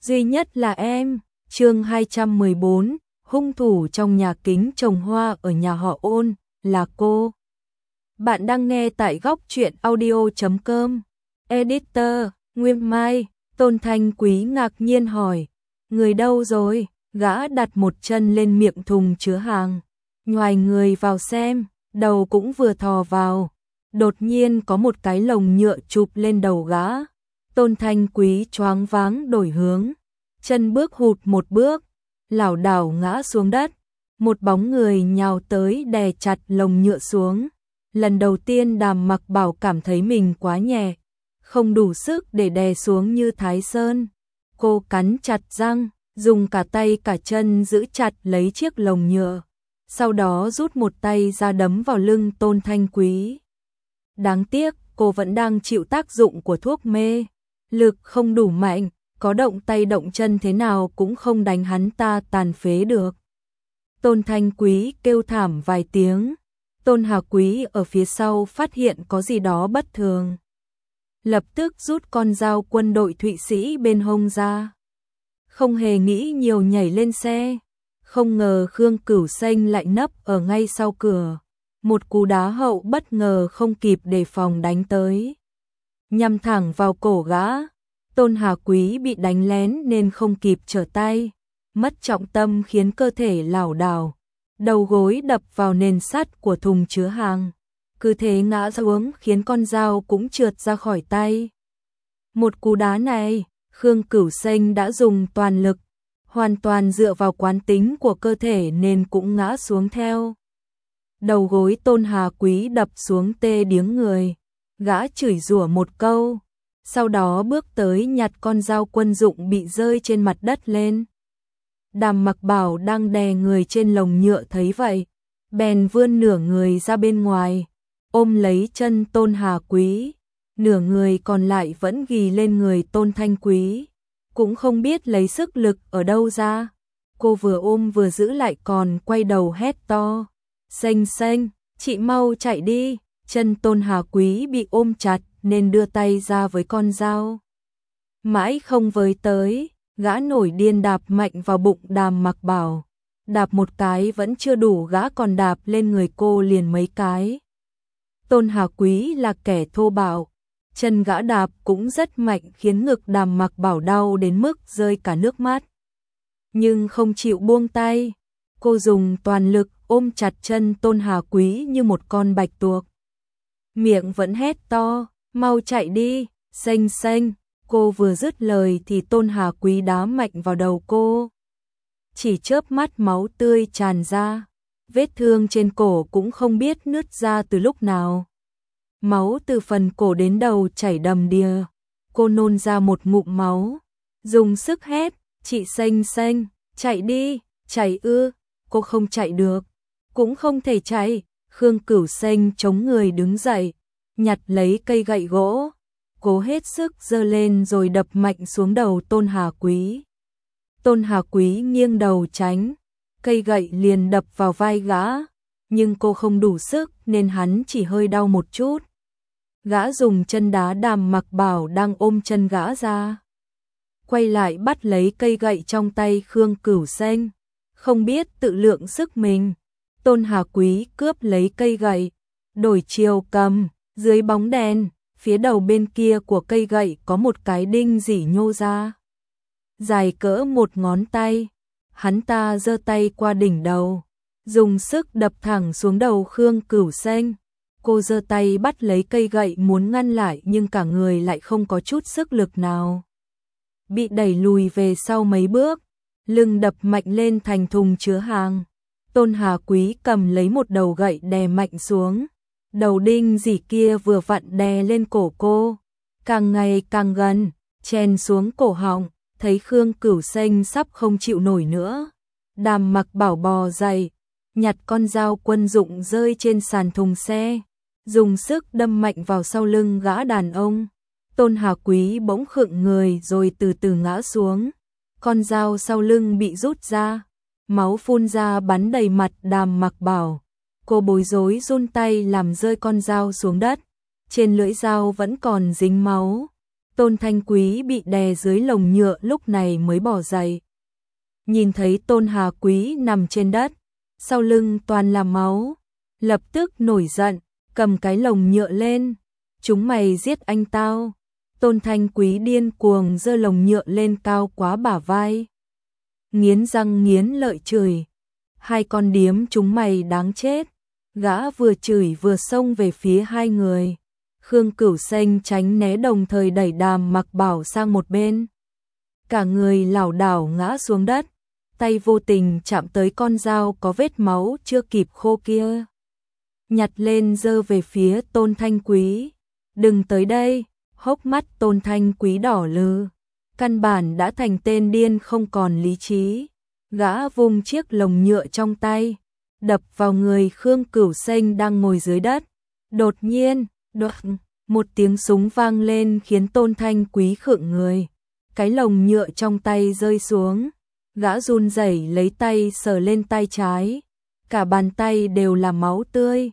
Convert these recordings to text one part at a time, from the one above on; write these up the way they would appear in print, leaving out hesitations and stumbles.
duy nhất là em. Chương 214, hung thủ trong nhà kính trồng hoa ở nhà họ Ôn, là cô. Bạn đang nghe tại góc truyện audio.com. Editor, Nguyên Mai. Tôn Thanh Quý ngạc nhiên hỏi, người đâu rồi? Gã đặt một chân lên miệng thùng chứa hàng, nhoài người vào xem, đầu cũng vừa thò vào. Đột nhiên có một cái lồng nhựa chụp lên đầu gã. Tôn Thanh Quý choáng váng đổi hướng, chân bước hụt một bước, lảo đảo ngã xuống đất. Một bóng người nhào tới đè chặt lồng nhựa xuống. Lần đầu tiên Đàm Mặc Bảo cảm thấy mình quá nhẹ, không đủ sức để đè xuống như Thái Sơn. Cô cắn chặt răng, dùng cả tay cả chân giữ chặt lấy chiếc lồng nhựa, sau đó rút một tay ra đấm vào lưng Tôn Thanh Quý. Đáng tiếc, cô vẫn đang chịu tác dụng của thuốc mê, lực không đủ mạnh, có động tay động chân thế nào cũng không đánh hắn ta tàn phế được. Tôn Thanh Quý kêu thảm vài tiếng. Tôn Hà Quý ở phía sau phát hiện có gì đó bất thường, lập tức rút con dao quân đội Thụy Sĩ bên hông ra, không hề nghĩ nhiều nhảy lên xe. Không ngờ Khương Cửu Xanh lại nấp ở ngay sau cửa, một cú đá hậu bất ngờ không kịp đề phòng đánh tới, nhằm thẳng vào cổ gã. Tôn Hà Quý bị đánh lén nên không kịp trở tay, mất trọng tâm khiến cơ thể lảo đảo, đầu gối đập vào nền sắt của thùng chứa hàng, cứ thế ngã xuống khiến con dao cũng trượt ra khỏi tay. Một cú đá này, Khương Cửu Xanh đã dùng toàn lực, hoàn toàn dựa vào quán tính của cơ thể nên cũng ngã xuống theo. Đầu gối Tôn Hà Quý đập xuống tê điếng người, gã chửi rủa một câu, sau đó bước tới nhặt con dao quân dụng bị rơi trên mặt đất lên. Đàm Mặc Bảo đang đè người trên lồng nhựa thấy vậy, bèn vươn nửa người ra bên ngoài, ôm lấy chân Tôn Hà Quý, nửa người còn lại vẫn ghì lên người Tôn Thanh Quý, cũng không biết lấy sức lực ở đâu ra. Cô vừa ôm vừa giữ lại còn quay đầu hét to, Xanh Xanh, chị mau chạy đi. Chân Tôn Hà Quý bị ôm chặt nên đưa tay ra với con dao, mãi không với tới. Gã nổi điên đạp mạnh vào bụng Đàm Mặc Bảo, đạp một cái vẫn chưa đủ, gã còn đạp lên người cô liền mấy cái. Tôn Hà Quý là kẻ thô bạo, chân gã đạp cũng rất mạnh khiến ngực Đàm Mặc Bảo đau đến mức rơi cả nước mắt. Nhưng không chịu buông tay, cô dùng toàn lực ôm chặt chân Tôn Hà Quý như một con bạch tuộc. Miệng vẫn hét to, mau chạy đi, Xanh Xanh. Cô vừa dứt lời thì Tôn Hà Quý đá mạnh vào đầu cô. Chỉ chớp mắt máu tươi tràn ra, vết thương trên cổ cũng không biết nứt ra từ lúc nào. Máu từ phần cổ đến đầu chảy đầm đìa. Cô nôn ra một ngụm máu, dùng sức hét, chị Xanh Xanh, chạy đi, chạy ư. Cô không chạy được, cũng không thể chạy. Khương Cửu Xanh chống người đứng dậy, nhặt lấy cây gậy gỗ, cố hết sức giơ lên rồi đập mạnh xuống đầu Tôn Hà Quý. Tôn Hà Quý nghiêng đầu tránh, cây gậy liền đập vào vai gã, nhưng cô không đủ sức nên hắn chỉ hơi đau một chút. Gã dùng chân đá Đàm Mặc Bảo đang ôm chân gã ra, quay lại bắt lấy cây gậy trong tay Khương Cửu Xanh, không biết tự lượng sức mình. Tôn Hà Quý cướp lấy cây gậy, đổi chiều cầm, dưới bóng đèn. Phía đầu bên kia của cây gậy có một cái đinh rỉ nhô ra, dài cỡ một ngón tay. Hắn ta giơ tay qua đỉnh đầu, dùng sức đập thẳng xuống đầu Khương Cửu Xanh. Cô giơ tay bắt lấy cây gậy muốn ngăn lại nhưng cả người lại không có chút sức lực nào, bị đẩy lùi về sau mấy bước, lưng đập mạnh lên thành thùng chứa hàng. Tôn Hà Quý cầm lấy một đầu gậy đè mạnh xuống. Đầu đinh rỉ kia vừa vặn đè lên cổ cô, càng ngày càng gần, chèn xuống cổ họng. Thấy Khương Cửu Xanh sắp không chịu nổi nữa, Đàm Mặc Bảo bò dậy, nhặt con dao quân dụng rơi trên sàn thùng xe, dùng sức đâm mạnh vào sau lưng gã đàn ông. Tôn Hà Quý bỗng khựng người rồi từ từ ngã xuống, con dao sau lưng bị rút ra, máu phun ra bắn đầy mặt Đàm Mặc Bảo. Cô bối rối run tay làm rơi con dao xuống đất, trên lưỡi dao vẫn còn dính máu. Tôn Thanh Quý bị đè dưới lồng nhựa lúc này mới bỏ dậy. Nhìn thấy Tôn Hà Quý nằm trên đất, sau lưng toàn là máu, lập tức nổi giận, cầm cái lồng nhựa lên. Chúng mày giết anh tao. Tôn Thanh Quý điên cuồng giơ lồng nhựa lên cao quá bả vai. Nghiến răng nghiến lợi chửi. Hai con điếm chúng mày đáng chết. Gã vừa chửi vừa xông về phía hai người. Khương Cửu Xanh tránh né đồng thời đẩy Đàm Mặc Bảo sang một bên. Cả người lảo đảo ngã xuống đất. Tay vô tình chạm tới con dao có vết máu chưa kịp khô kia. Nhặt lên giơ về phía Tôn Thanh Quý. Đừng tới đây. Hốc mắt Tôn Thanh Quý đỏ lừ. Căn bản đã thành tên điên không còn lý trí. Gã vung chiếc lồng nhựa trong tay, đập vào người Khương Cửu Xanh đang ngồi dưới đất. Đột nhiên, một tiếng súng vang lên khiến Tôn Thanh Quý khựng người. Cái lồng nhựa trong tay rơi xuống. Gã run rẩy lấy tay sờ lên tay trái. Cả bàn tay đều là máu tươi.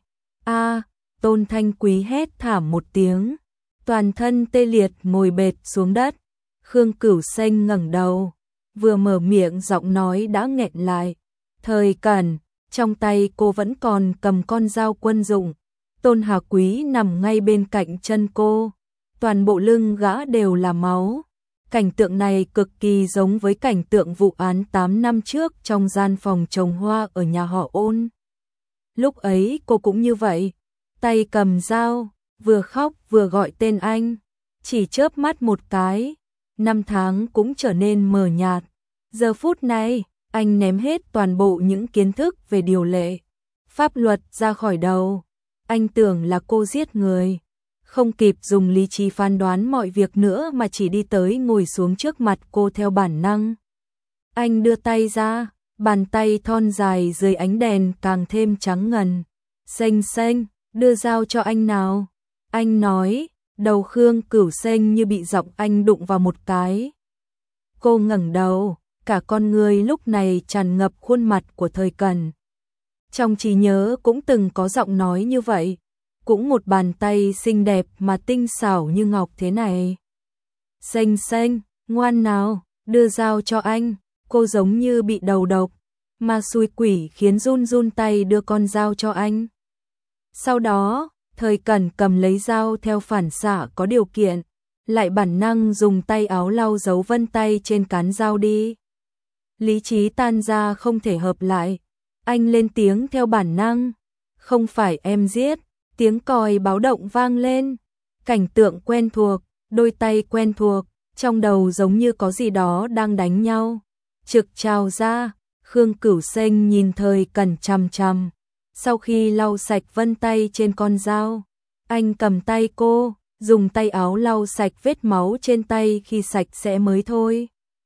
Tôn Thanh Quý hét thảm một tiếng. Toàn thân tê liệt ngồi bệt xuống đất. Khương Cửu Xanh ngẩng đầu. Vừa mở miệng giọng nói đã nghẹn lại. Thời Cẩn, trong tay cô vẫn còn cầm con dao quân dụng. Tôn Hà Quý nằm ngay bên cạnh chân cô. Toàn bộ lưng gã đều là máu. Cảnh tượng này cực kỳ giống với cảnh tượng vụ án 8 năm trước trong gian phòng trồng hoa ở nhà họ Ôn. Lúc ấy cô cũng như vậy. Tay cầm dao, vừa khóc vừa gọi tên anh. Chỉ chớp mắt một cái, năm tháng cũng trở nên mờ nhạt. Giờ phút này, anh ném hết toàn bộ những kiến thức về điều lệ, pháp luật ra khỏi đầu. Anh tưởng là cô giết người. Không kịp dùng lý trí phán đoán mọi việc nữa mà chỉ đi tới ngồi xuống trước mặt cô theo bản năng. Anh đưa tay ra, bàn tay thon dài dưới ánh đèn càng thêm trắng ngần. Xanh xanh, đưa dao cho anh nào. Anh nói, đầu Khương Cửu Xanh như bị giọng anh đụng vào một cái. Cô ngẩng đầu, cả con người lúc này tràn ngập khuôn mặt của Thời Cẩn. Trong trí nhớ cũng từng có giọng nói như vậy, cũng một bàn tay xinh đẹp mà tinh xảo như ngọc thế này. Xanh xanh, ngoan nào, đưa dao cho anh. Cô giống như bị đầu độc, mà xui quỷ khiến run run tay đưa con dao cho anh. Sau đó, Thời Cẩn cầm lấy dao theo phản xạ có điều kiện, lại bản năng dùng tay áo lau dấu vân tay trên cán dao đi. Lý trí tan ra không thể hợp lại. Anh lên tiếng theo bản năng. Không phải em giết. Tiếng còi báo động vang lên. Cảnh tượng quen thuộc, đôi tay quen thuộc, trong đầu giống như có gì đó đang đánh nhau. Trực trào ra, Khương Cửu Xanh nhìn Thời Cẩn chằm chằm. Sau khi lau sạch vân tay trên con dao, anh cầm tay cô, dùng tay áo lau sạch vết máu trên tay khi sạch sẽ mới thôi.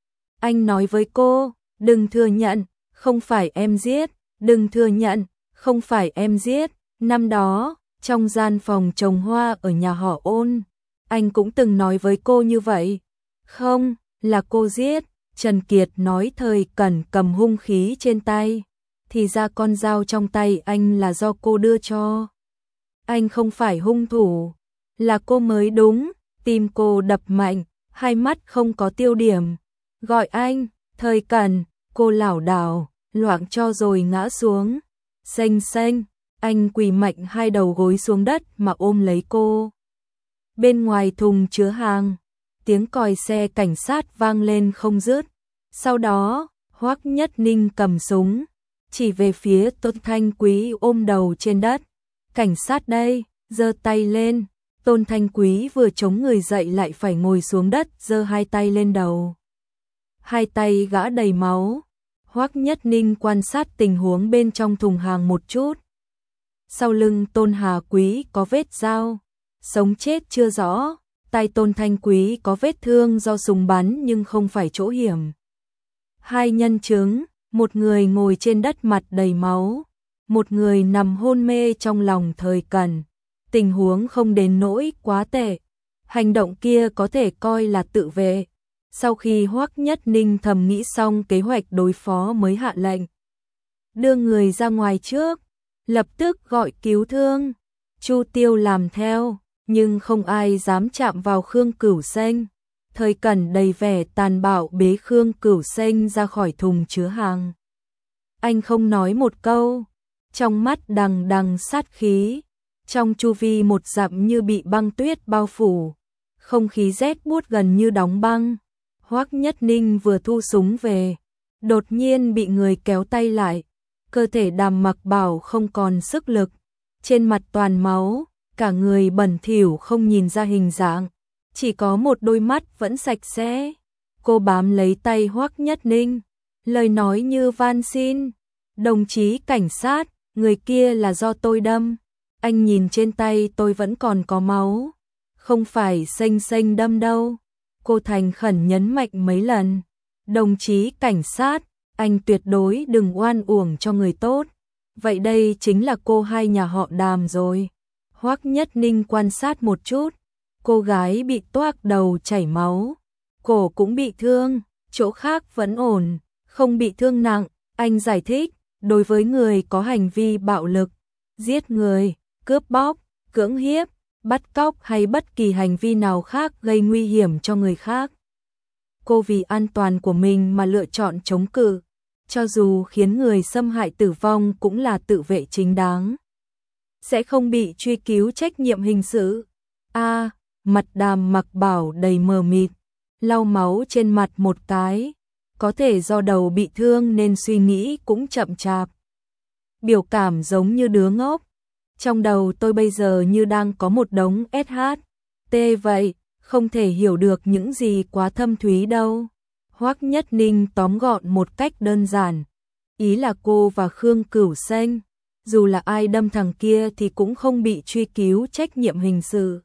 Anh nói với cô, đừng thừa nhận, không phải em giết, đừng thừa nhận, không phải em giết. Năm đó, trong gian phòng trồng hoa ở nhà họ Ôn, anh cũng từng nói với cô như vậy. Không, là cô giết. Trần Kiệt nói Thời Cẩn cầm hung khí trên tay. Thì ra con dao trong tay anh là do cô đưa cho. Anh không phải hung thủ, là cô mới đúng. Tim cô đập mạnh, hai mắt không có tiêu điểm. Gọi anh, Thời Cẩn, cô lảo đảo, loạng cho rồi ngã xuống. Xanh xanh, anh quỳ mạnh hai đầu gối xuống đất mà ôm lấy cô. Bên ngoài thùng chứa hàng, tiếng còi xe cảnh sát vang lên không dứt. Sau đó, Hoắc Nhất Ninh cầm súng, chỉ về phía Tôn Thanh Quý ôm đầu trên đất. Cảnh sát đây, giơ tay lên. Tôn Thanh Quý vừa chống người dậy lại phải ngồi xuống đất, giơ hai tay lên đầu. Hai tay gã đầy máu. Hoắc Nhất Ninh quan sát tình huống bên trong thùng hàng một chút. Sau lưng Tôn Hà Quý có vết dao, sống chết chưa rõ. Tay Tôn Thanh Quý có vết thương do súng bắn nhưng không phải chỗ hiểm. Hai nhân chứng, một người ngồi trên đất mặt đầy máu, một người nằm hôn mê trong lòng Thời Cẩn. Tình huống không đến nỗi quá tệ. Hành động kia có thể coi là tự vệ. Sau khi Hoắc Nhất Ninh thầm nghĩ xong kế hoạch đối phó mới hạ lệnh đưa người ra ngoài trước, lập tức gọi cứu thương. Chu Tiêu làm theo. nhưng không ai dám chạm vào Khương Cửu Xanh. Thời Cẩn đầy vẻ tàn bạo bế Khương Cửu Xanh ra khỏi thùng chứa hàng. Anh không nói một câu, trong mắt đằng đằng sát khí, trong chu vi một dặm như bị băng tuyết bao phủ, không khí rét buốt gần như đóng băng. Hoắc Nhất Ninh vừa thu súng về, đột nhiên bị người kéo tay lại, cơ thể Đàm Mặc Bảo không còn sức lực, trên mặt toàn máu, cả người bẩn thỉu không nhìn ra hình dạng, chỉ có một đôi mắt vẫn sạch sẽ. Cô bám lấy tay Hoắc Nhất Ninh, lời nói như van xin, đồng chí cảnh sát, người kia là do tôi đâm, anh nhìn trên tay tôi vẫn còn có máu, không phải xanh xanh đâm đâu. Cô thành khẩn nhấn mạnh mấy lần, đồng chí cảnh sát, anh tuyệt đối đừng oan uổng cho người tốt. Vậy đây chính là cô hai nhà họ Đàm rồi. Hoắc Nhất Ninh quan sát một chút, cô gái bị toác đầu chảy máu, cổ cũng bị thương, chỗ khác vẫn ổn, không bị thương nặng. Anh giải thích, đối với người có hành vi bạo lực, giết người, cướp bóc, cưỡng hiếp, bắt cóc hay bất kỳ hành vi nào khác gây nguy hiểm cho người khác, cô vì an toàn của mình mà lựa chọn chống cự, cho dù khiến người xâm hại tử vong cũng là tự vệ chính đáng, sẽ không bị truy cứu trách nhiệm hình sự. Mặt Đàm Mặc Bảo đầy mờ mịt, lau máu trên mặt một cái, có thể do đầu bị thương nên suy nghĩ cũng chậm chạp. Biểu cảm giống như đứa ngốc. Trong đầu tôi bây giờ như đang có một đống SHT vậy, không thể hiểu được những gì quá thâm thúy đâu. Hoắc Nhất Ninh tóm gọn một cách đơn giản. Ý là cô và Khương Cửu Xanh, dù là ai đâm thằng kia thì cũng không bị truy cứu trách nhiệm hình sự.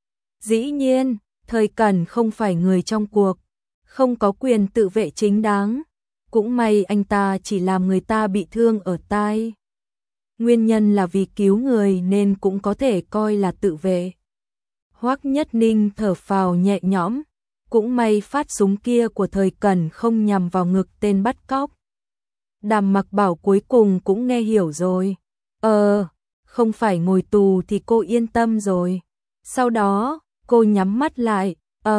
Dĩ nhiên, Thời Cẩn không phải người trong cuộc, không có quyền tự vệ chính đáng. Cũng may anh ta chỉ làm người ta bị thương ở tai. Nguyên nhân là vì cứu người nên cũng có thể coi là tự vệ. Hoắc Nhất Ninh thở phào nhẹ nhõm, cũng may phát súng kia của Thời Cẩn không nhằm vào ngực tên bắt cóc. Đàm Mặc Bảo cuối cùng cũng nghe hiểu rồi. Không phải ngồi tù thì cô yên tâm rồi. Sau đó, cô nhắm mắt lại,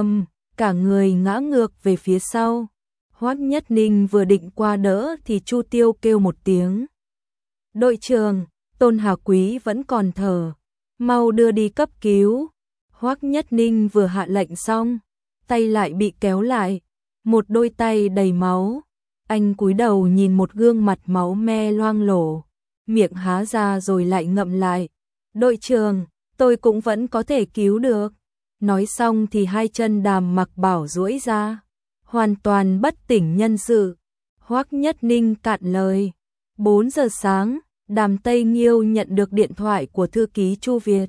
cả người ngã ngược về phía sau. Hoắc Nhất Ninh vừa định qua đỡ thì Chu Tiêu kêu một tiếng. Đội trưởng, Tôn Hà Quý vẫn còn thở, mau đưa đi cấp cứu. Hoắc Nhất Ninh vừa hạ lệnh xong, tay lại bị kéo lại, một đôi tay đầy máu. Anh cúi đầu nhìn một gương mặt máu me loang lổ, miệng há ra rồi lại ngậm lại. Đội trưởng, tôi cũng vẫn có thể cứu được. Nói xong thì hai chân Đàm Mặc Bảo duỗi ra, hoàn toàn bất tỉnh nhân sự. Hoắc Nhất Ninh cạn lời. 4 giờ sáng, Đàm Tây Nghiêu nhận được điện thoại của thư ký Chu Việt.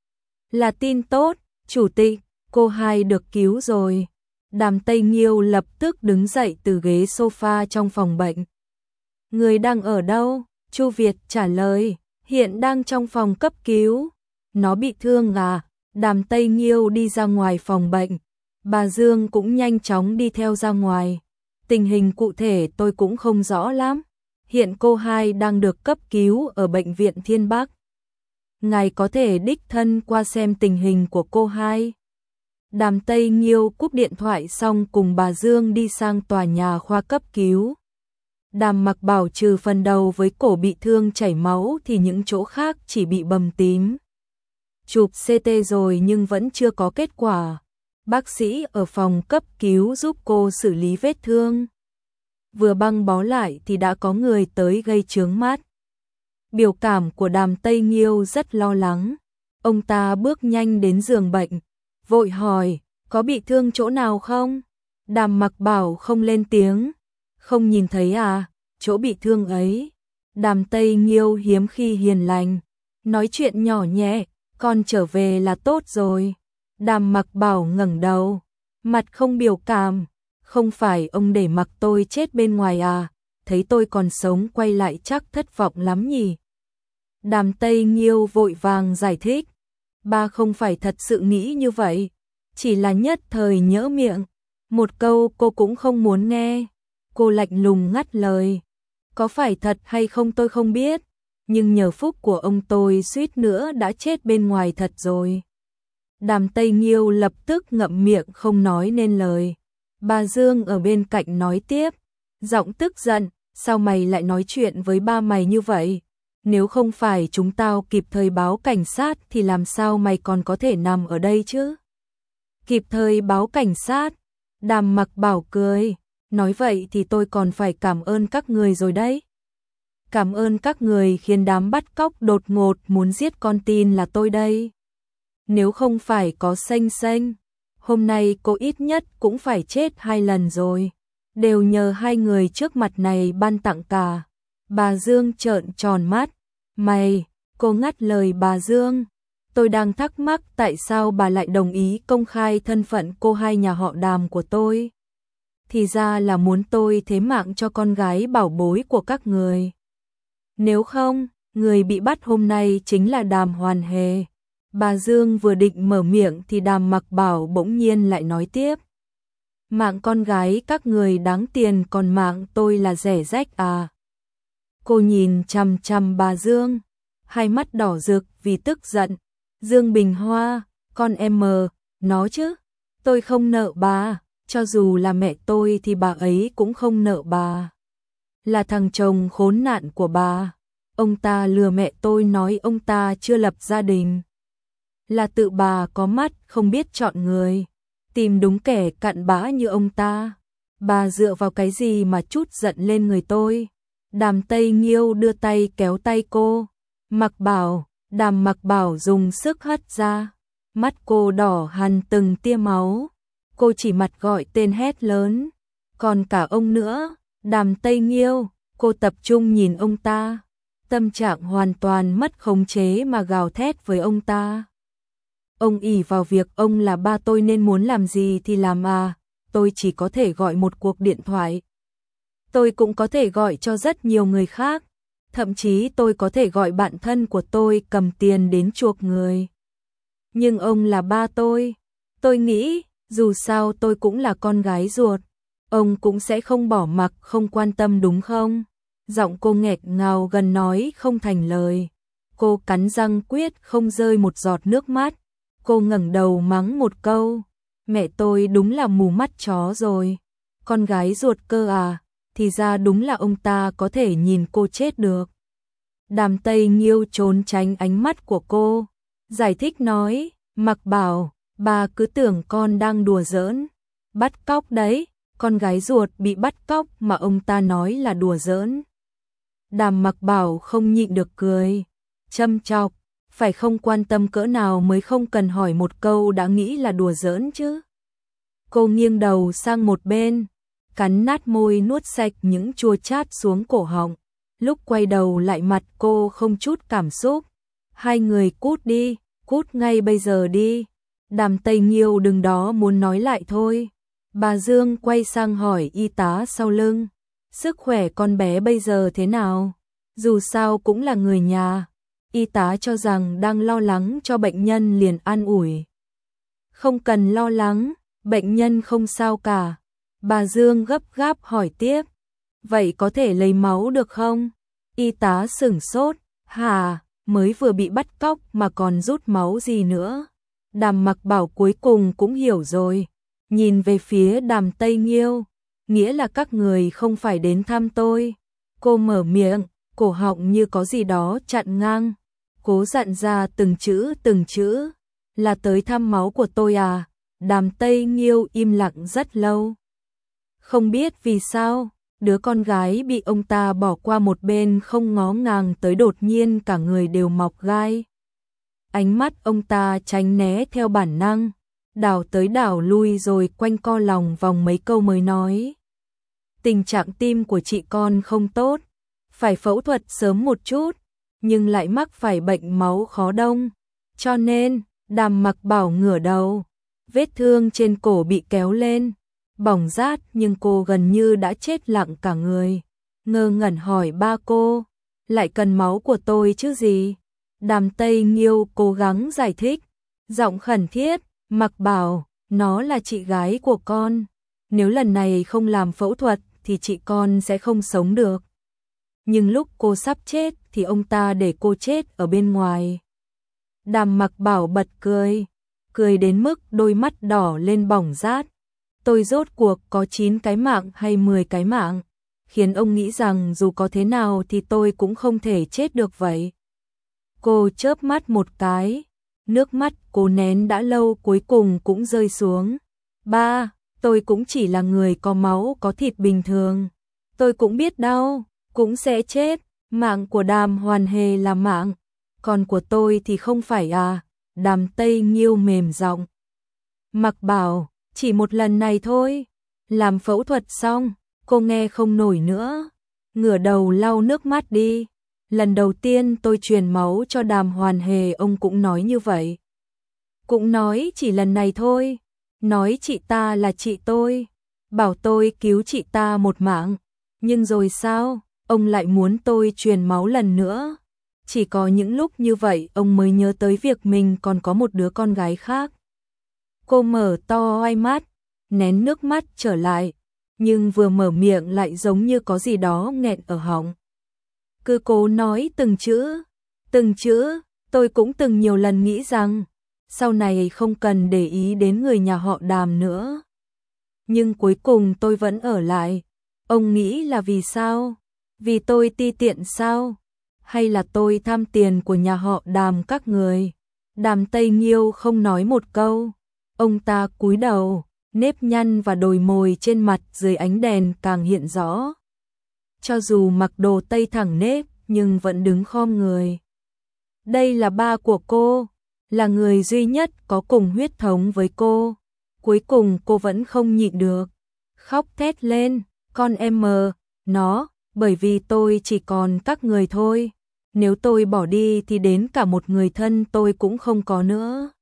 Là tin tốt, chủ tịch, cô hai được cứu rồi. Đàm Tây Nghiêu lập tức đứng dậy từ ghế sofa trong phòng bệnh. Người đang ở đâu? Chu Việt trả lời, hiện đang trong phòng cấp cứu. Nó bị thương à? Đàm Tây Nghiêu đi ra ngoài phòng bệnh. Bà Dương cũng nhanh chóng đi theo ra ngoài. Tình hình cụ thể tôi cũng không rõ lắm. Hiện cô hai đang được cấp cứu ở bệnh viện Thiên Bắc. Ngài có thể đích thân qua xem tình hình của cô hai. Đàm Tây Nghiêu cúp điện thoại xong cùng bà Dương đi sang tòa nhà khoa cấp cứu. Đàm Mặc Bảo trừ phần đầu với cổ bị thương chảy máu thì những chỗ khác chỉ bị bầm tím. Chụp CT rồi nhưng vẫn chưa có kết quả. Bác sĩ ở phòng cấp cứu giúp cô xử lý vết thương. Vừa băng bó lại thì đã có người tới gây chướng mắt. Biểu cảm của Đàm Tây Nghiêu rất lo lắng. Ông ta bước nhanh đến giường bệnh, vội hỏi, có bị thương chỗ nào không? Đàm Mặc Bảo không lên tiếng. Không nhìn thấy à, chỗ bị thương ấy. Đàm Tây Nghiêu hiếm khi hiền lành, nói chuyện nhỏ nhẹ, con trở về là tốt rồi. Đàm Mặc Bảo ngẩng đầu, mặt không biểu cảm. Không phải ông để mặc tôi chết bên ngoài à, thấy tôi còn sống quay lại chắc thất vọng lắm nhỉ. Đàm Tây Nghiêu vội vàng giải thích, ba không phải thật sự nghĩ như vậy, chỉ là nhất thời nhỡ miệng, một câu cô cũng không muốn nghe. Cô lạnh lùng ngắt lời, có phải thật hay không tôi không biết, nhưng nhờ phúc của ông tôi suýt nữa đã chết bên ngoài thật rồi. Đàm Tây Nghiêu lập tức ngậm miệng không nói nên lời. Bà Dương ở bên cạnh nói tiếp, giọng tức giận, sao mày lại nói chuyện với ba mày như vậy? Nếu không phải chúng tao kịp thời báo cảnh sát thì làm sao mày còn có thể nằm ở đây chứ? Kịp thời báo cảnh sát? Đàm Mặc Bảo cười, nói vậy thì tôi còn phải cảm ơn các người rồi đấy. Cảm ơn các người khiến đám bắt cóc đột ngột muốn giết con tin là tôi đây. Nếu không phải có Xanh Xanh, hôm nay cô ít nhất cũng phải chết 2 lần rồi. Đều nhờ hai người trước mặt này ban tặng cả. Bà Dương trợn tròn mắt. Mày, cô ngắt lời bà Dương. Tôi đang thắc mắc tại sao bà lại đồng ý công khai thân phận cô hai nhà họ Đàm của tôi. Thì ra là muốn tôi thế mạng cho con gái bảo bối của các người. Nếu không, người bị bắt hôm nay chính là Đàm Hoàn Hề. Bà Dương vừa định mở miệng thì Đàm Mặc Bảo bỗng nhiên lại nói tiếp. Mạng con gái các người đáng tiền còn mạng tôi là rẻ rách à? Cô nhìn chằm chằm bà Dương, hai mắt đỏ rực vì tức giận. Dương Bình Hoa, con em mờ, nó chứ, tôi không nợ bà, cho dù là mẹ tôi thì bà ấy cũng không nợ bà. Là thằng chồng khốn nạn của bà, ông ta lừa mẹ tôi nói ông ta chưa lập gia đình. Là tự bà có mắt không biết chọn người, tìm đúng kẻ cặn bã như ông ta. Bà dựa vào cái gì mà trút giận lên người tôi? Đàm Tây Nghiêu đưa tay kéo tay cô. Mặc Bảo, Đàm Mặc Bảo dùng sức hất ra. Mắt cô đỏ hằn từng tia máu. Cô chỉ mặt gọi tên hét lớn. Còn cả ông nữa, Đàm Tây Nghiêu, cô tập trung nhìn ông ta. Tâm trạng hoàn toàn mất khống chế mà gào thét với ông ta. Ông ỷ vào việc ông là ba tôi nên muốn làm gì thì làm à, tôi chỉ có thể gọi một cuộc điện thoại. Tôi cũng có thể gọi cho rất nhiều người khác, thậm chí tôi có thể gọi bạn thân của tôi cầm tiền đến chuộc người. Nhưng ông là ba tôi nghĩ, dù sao tôi cũng là con gái ruột, ông cũng sẽ không bỏ mặc không quan tâm đúng không? Giọng cô nghẹt ngào gần nói không thành lời. Cô cắn răng quyết không rơi một giọt nước mắt. Cô ngẩng đầu mắng một câu, mẹ tôi đúng là mù mắt chó rồi. Con gái ruột cơ à, thì ra đúng là ông ta có thể nhìn cô chết được. Đàm Tây Nghiêu trốn tránh ánh mắt của cô, giải thích nói, Mặc Bảo, bà cứ tưởng con đang đùa giỡn. Bắt cóc đấy, con gái ruột bị bắt cóc mà ông ta nói là đùa giỡn. Đàm Mặc Bảo không nhịn được cười, châm chọc. Phải không quan tâm cỡ nào mới không cần hỏi một câu đã nghĩ là đùa giỡn chứ. Cô nghiêng đầu sang một bên, cắn nát môi nuốt sạch những chua chát xuống cổ họng. Lúc quay đầu lại mặt cô không chút cảm xúc. Hai người cút đi, cút ngay bây giờ đi. Đàm Tây Nghiêu đừng đó muốn nói lại thôi. Bà Dương quay sang hỏi y tá sau lưng. Sức khỏe con bé bây giờ thế nào? Dù sao cũng là người nhà. Y tá cho rằng đang lo lắng cho bệnh nhân liền an ủi. Không cần lo lắng, bệnh nhân không sao cả. Bà Dương gấp gáp hỏi tiếp. Vậy có thể lấy máu được không? Y tá sửng sốt. Hả, mới vừa bị bắt cóc mà còn rút máu gì nữa? Đàm Mặc Bảo cuối cùng cũng hiểu rồi. Nhìn về phía Đàm Tây Nghiêu. Nghĩa là các người không phải đến thăm tôi. Cô mở miệng, cổ họng như có gì đó chặn ngang. Cố dặn ra từng chữ, là tới thăm máu của tôi à? Đàm Tây Nghiêu im lặng rất lâu. Không biết vì sao, đứa con gái bị ông ta bỏ qua một bên không ngó ngàng tới đột nhiên cả người đều mọc gai. Ánh mắt ông ta tránh né theo bản năng, đảo tới đảo lui rồi quanh co lòng vòng mấy câu mới nói. Tình trạng tim của chị con không tốt, phải phẫu thuật sớm một chút. Nhưng lại mắc phải bệnh máu khó đông, cho nên Đàm Mặc Bảo ngửa đầu, vết thương trên cổ bị kéo lên, bỏng rát nhưng cô gần như đã chết lặng cả người, ngơ ngẩn hỏi ba cô, lại cần máu của tôi chứ gì? Đàm Tây Nghiêu cố gắng giải thích, giọng khẩn thiết, Mặc Bảo, nó là chị gái của con, nếu lần này không làm phẫu thuật thì chị con sẽ không sống được. Nhưng lúc cô sắp chết thì ông ta để cô chết ở bên ngoài. Đàm Mặc Bảo bật cười cười đến mức đôi mắt đỏ lên bỏng rát. Tôi rốt cuộc có 9 cái mạng hay 10 cái mạng, khiến ông nghĩ rằng dù có thế nào thì tôi cũng không thể chết được vậy. Cô chớp mắt một cái, nước mắt cô nén đã lâu cuối cùng cũng rơi xuống. Ba, tôi cũng chỉ là người có máu có thịt bình thường. Tôi cũng biết đau, cũng sẽ chết. Mạng của Đàm Hoàn Hề là mạng, còn của tôi thì không phải à? Đàm Tây Nghiêu mềm giọng. Mặc Bảo, chỉ một lần này thôi. Làm phẫu thuật xong, cô nghe không nổi nữa. Ngửa đầu lau nước mắt đi. Lần đầu tiên tôi truyền máu cho Đàm Hoàn Hề ông cũng nói như vậy. Cũng nói chỉ lần này thôi. Nói chị ta là chị tôi. Bảo tôi cứu chị ta một mạng. Nhưng rồi sao? Ông lại muốn tôi truyền máu lần nữa. Chỉ có những lúc như vậy ông mới nhớ tới việc mình còn có một đứa con gái khác. Cô mở to hai mắt, nén nước mắt trở lại, nhưng vừa mở miệng lại giống như có gì đó nghẹn ở họng. Cứ cố nói từng chữ, tôi cũng từng nhiều lần nghĩ rằng sau này không cần để ý đến người nhà họ Đàm nữa. Nhưng cuối cùng tôi vẫn ở lại. Ông nghĩ là vì sao? Vì tôi ti tiện sao? Hay là tôi tham tiền của nhà họ Đàm các người? Đàm Tây Nghiêu không nói một câu. Ông ta cúi đầu, nếp nhăn và đồi mồi trên mặt dưới ánh đèn càng hiện rõ. Cho dù mặc đồ tây thẳng nếp nhưng vẫn đứng khom người. Đây là ba của cô, là người duy nhất có cùng huyết thống với cô. Cuối cùng cô vẫn không nhịn được, khóc thét lên, con em mờ, nó, bởi vì tôi chỉ còn các người thôi. Nếu tôi bỏ đi thì đến cả một người thân tôi cũng không có nữa.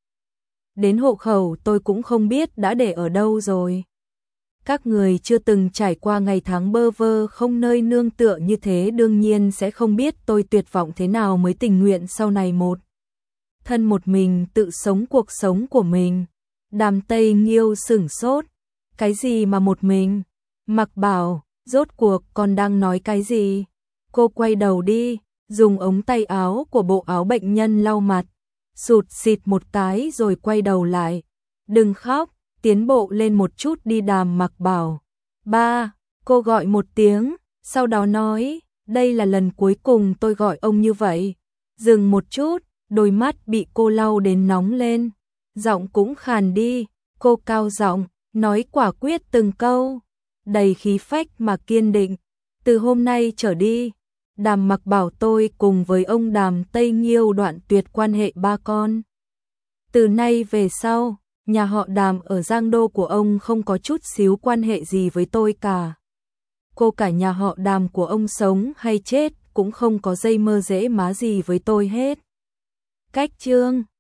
Đến hộ khẩu tôi cũng không biết đã để ở đâu rồi. Các người chưa từng trải qua ngày tháng bơ vơ không nơi nương tựa như thế đương nhiên sẽ không biết tôi tuyệt vọng thế nào mới tình nguyện sau này một thân một mình tự sống cuộc sống của mình. Đàm Tây Nghiêu sửng sốt. Cái gì mà một mình? Mặc Bảo, rốt cuộc con đang nói cái gì? Cô quay đầu đi, dùng ống tay áo của bộ áo bệnh nhân lau mặt, sụt xịt một cái rồi quay đầu lại. Đừng khóc, tiến bộ lên một chút đi. Đàm Mặc Bảo. Ba, cô gọi một tiếng, sau đó nói, đây là lần cuối cùng tôi gọi ông như vậy. Dừng một chút, đôi mắt bị cô lau đến nóng lên. Giọng cũng khàn đi, cô cao giọng, nói quả quyết từng câu, đầy khí phách mà kiên định. Từ hôm nay trở đi, Đàm Mặc Bảo tôi cùng với ông Đàm Tây Nghiêu đoạn tuyệt quan hệ ba con. Từ nay về sau, nhà họ Đàm ở Giang Đô của ông không có chút xíu quan hệ gì với tôi cả. Cô cả nhà họ Đàm của ông sống hay chết cũng không có dây mơ rễ má gì với tôi hết. Cách chương